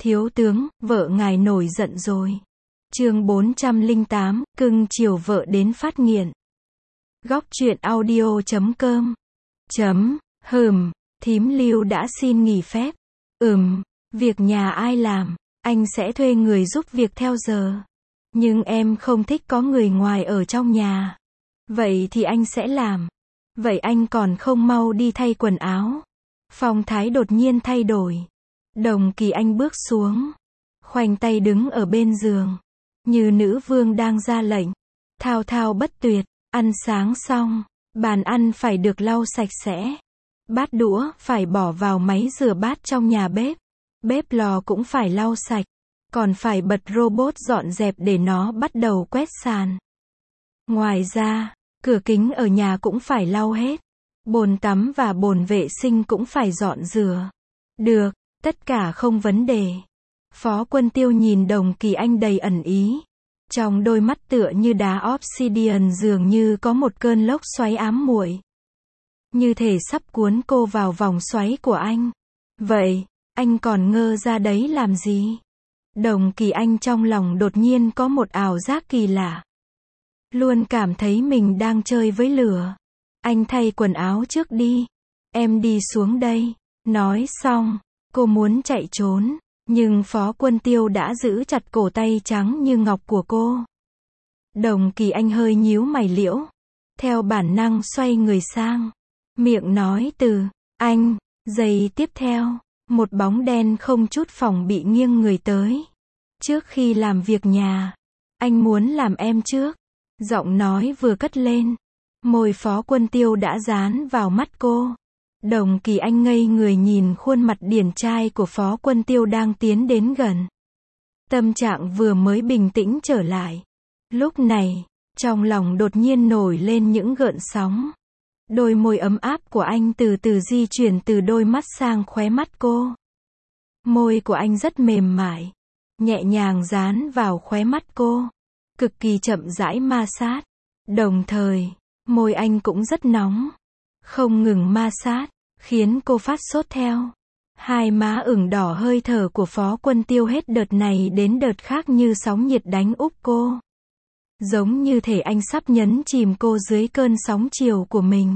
Thiếu tướng, vợ ngài nổi giận rồi. Chương 408, cưng chiều vợ đến phát nghiện. Góc truyện audio.com. Thím Lưu đã xin nghỉ phép. Việc nhà ai làm, anh sẽ thuê người giúp việc theo giờ. Nhưng em không thích có người ngoài ở trong nhà. Vậy thì anh sẽ làm. Vậy anh còn không mau đi thay quần áo. Phong thái đột nhiên thay đổi. Đồng Kỳ Anh bước xuống, khoanh tay đứng ở bên giường, như nữ vương đang ra lệnh. Thao thao bất tuyệt, ăn sáng xong, bàn ăn phải được lau sạch sẽ. Bát đũa phải bỏ vào máy rửa bát trong nhà bếp. Bếp lò cũng phải lau sạch, còn phải bật robot dọn dẹp để nó bắt đầu quét sàn. Ngoài ra, cửa kính ở nhà cũng phải lau hết. Bồn tắm và bồn vệ sinh cũng phải dọn rửa. Được, tất cả không vấn đề. Phó Quân Tiêu nhìn Đồng Kỳ Anh đầy ẩn ý. Trong đôi mắt tựa như đá obsidian dường như có một cơn lốc xoáy ám muội. Như thể sắp cuốn cô vào vòng xoáy của anh. Vậy, anh còn ngơ ra đấy làm gì? Đồng Kỳ Anh trong lòng đột nhiên có một ảo giác kỳ lạ. Luôn cảm thấy mình đang chơi với lửa. Anh thay quần áo trước đi. Em đi xuống đây. Nói xong, cô muốn chạy trốn. Nhưng Phó Quân Tiêu đã giữ chặt cổ tay trắng như ngọc của cô. Đồng Kỳ Anh hơi nhíu mày liễu. Theo bản năng xoay người sang. Miệng nói từ, anh. Giây tiếp theo, một bóng đen không chút phòng bị nghiêng người tới. Trước khi làm việc nhà, anh muốn làm em trước. Giọng nói vừa cất lên. Môi Phó Quân Tiêu đã dán vào mắt cô. Đồng Kỳ Anh ngây người nhìn khuôn mặt điển trai của Phó Quân Tiêu đang tiến đến gần. Tâm trạng vừa mới bình tĩnh trở lại. Lúc này, trong lòng đột nhiên nổi lên những gợn sóng. Đôi môi ấm áp của anh từ từ di chuyển từ đôi mắt sang khóe mắt cô. Môi của anh rất mềm mại, nhẹ nhàng dán vào khóe mắt cô, cực kỳ chậm rãi ma sát. Đồng thời, môi anh cũng rất nóng, không ngừng ma sát, khiến cô phát sốt theo. Hai má ửng đỏ, hơi thở của Phó Quân Tiêu hết đợt này đến đợt khác như sóng nhiệt đánh úp cô. Giống như thể anh sắp nhấn chìm cô dưới cơn sóng chiều của mình.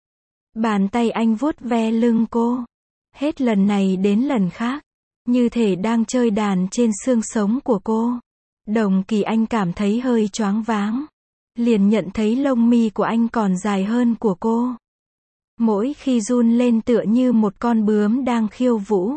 Bàn tay anh vuốt ve lưng cô. Hết lần này đến lần khác. Như thể đang chơi đàn trên xương sống của cô. Đồng Kỳ Anh cảm thấy hơi choáng váng. Liền nhận thấy lông mi của anh còn dài hơn của cô. Mỗi khi run lên tựa như một con bướm đang khiêu vũ.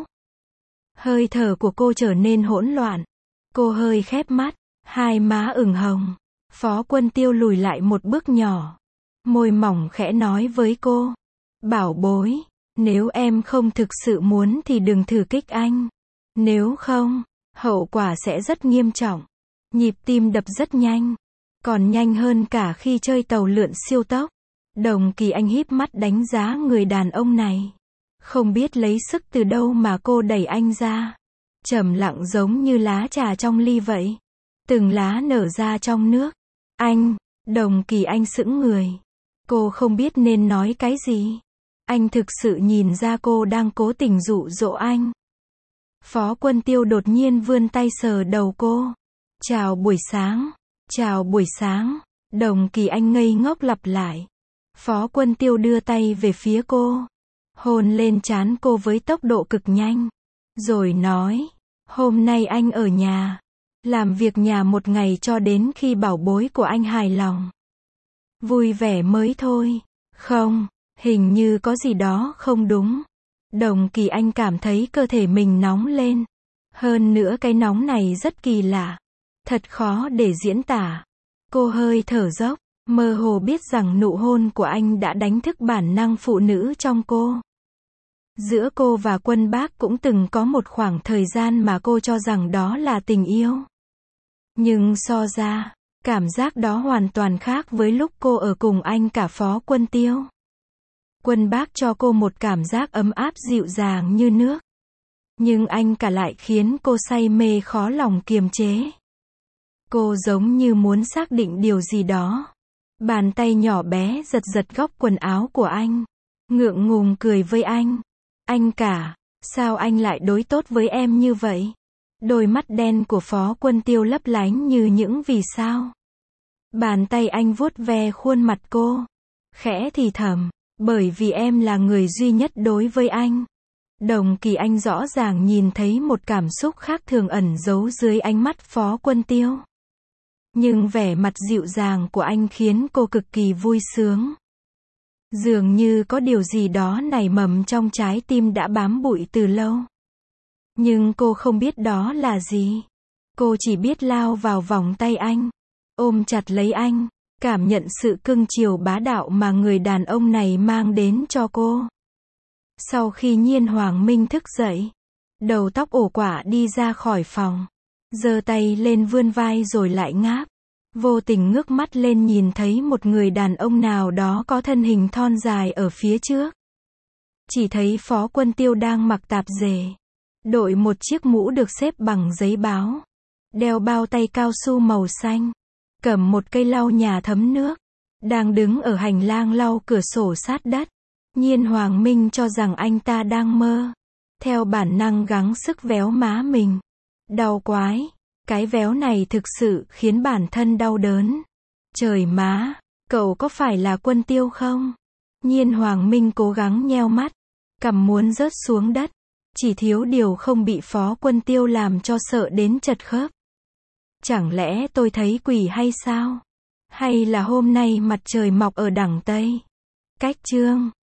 Hơi thở của cô trở nên hỗn loạn. Cô hơi khép mắt, hai má ửng hồng. Phó Quân Tiêu lùi lại một bước nhỏ. Môi mỏng khẽ nói với cô. Bảo bối, nếu em không thực sự muốn thì đừng thử kích anh. Nếu không, hậu quả sẽ rất nghiêm trọng. Nhịp tim đập rất nhanh. Còn nhanh hơn cả khi chơi tàu lượn siêu tốc. Đồng Kỳ Anh híp mắt đánh giá người đàn ông này. Không biết lấy sức từ đâu mà cô đẩy anh ra. Trầm lặng giống như lá trà trong ly vậy. Từng lá nở ra trong nước. Anh, Đồng Kỳ Anh sững người. Cô không biết nên nói cái gì. Anh thực sự nhìn ra cô đang cố tình dụ dỗ anh. Phó Quân Tiêu đột nhiên vươn tay sờ đầu cô. Chào buổi sáng. Chào buổi sáng. Đồng Kỳ Anh ngây ngốc lặp lại. Phó Quân Tiêu đưa tay về phía cô. Hôn lên trán cô với tốc độ cực nhanh. Rồi nói. Hôm nay anh ở nhà. Làm việc nhà một ngày cho đến khi bảo bối của anh hài lòng. Vui vẻ mới thôi. Không, hình như có gì đó không đúng. Đồng Kỳ Anh cảm thấy cơ thể mình nóng lên. Hơn nữa cái nóng này rất kỳ lạ. Thật khó để diễn tả. Cô hơi thở dốc, mơ hồ biết rằng nụ hôn của anh đã đánh thức bản năng phụ nữ trong cô. Giữa cô và Quân Bác cũng từng có một khoảng thời gian mà cô cho rằng đó là tình yêu. Nhưng so ra, cảm giác đó hoàn toàn khác với lúc cô ở cùng anh cả Phó Quân Tiêu. Quân Bác cho cô một cảm giác ấm áp dịu dàng như nước. Nhưng anh cả lại khiến cô say mê khó lòng kiềm chế. Cô giống như muốn xác định điều gì đó. Bàn tay nhỏ bé giật giật góc quần áo của anh. Ngượng ngùng cười với anh. Anh cả, sao anh lại đối tốt với em như vậy? Đôi mắt đen của Phó Quân Tiêu lấp lánh như những vì sao. Bàn tay anh vuốt ve khuôn mặt cô. Khẽ thì thầm, bởi vì em là người duy nhất đối với anh. Đồng Kỳ Anh rõ ràng nhìn thấy một cảm xúc khác thường ẩn giấu dưới ánh mắt Phó Quân Tiêu. Nhưng vẻ mặt dịu dàng của anh khiến cô cực kỳ vui sướng. Dường như có điều gì đó nảy mầm trong trái tim đã bám bụi từ lâu. Nhưng cô không biết đó là gì. Cô chỉ biết lao vào vòng tay anh, ôm chặt lấy anh, cảm nhận sự cưng chiều bá đạo mà người đàn ông này mang đến cho cô. Sau khi Nhiên Hoàng Minh thức dậy, đầu tóc ổ quả đi ra khỏi phòng, giơ tay lên vươn vai rồi lại ngáp. Vô tình ngước mắt lên nhìn thấy một người đàn ông nào đó có thân hình thon dài ở phía trước. Chỉ thấy Phó Quân Tiêu đang mặc tạp dề, đội một chiếc mũ được xếp bằng giấy báo, đeo bao tay cao su màu xanh, cầm một cây lau nhà thấm nước, đang đứng ở hành lang lau cửa sổ sát đất. Nhiên Hoàng Minh cho rằng anh ta đang mơ, theo bản năng gắng sức véo má mình. Đau quái, cái véo này thực sự khiến bản thân đau đớn. Trời má, cậu có phải là Quân Tiêu không? Nhiên Hoàng Minh cố gắng nheo mắt, cằm muốn rớt xuống đất, chỉ thiếu điều không bị Phó Quân Tiêu làm cho sợ đến chật khớp. Chẳng lẽ tôi thấy quỷ hay sao? Hay là hôm nay mặt trời mọc ở đằng Tây? Cách chương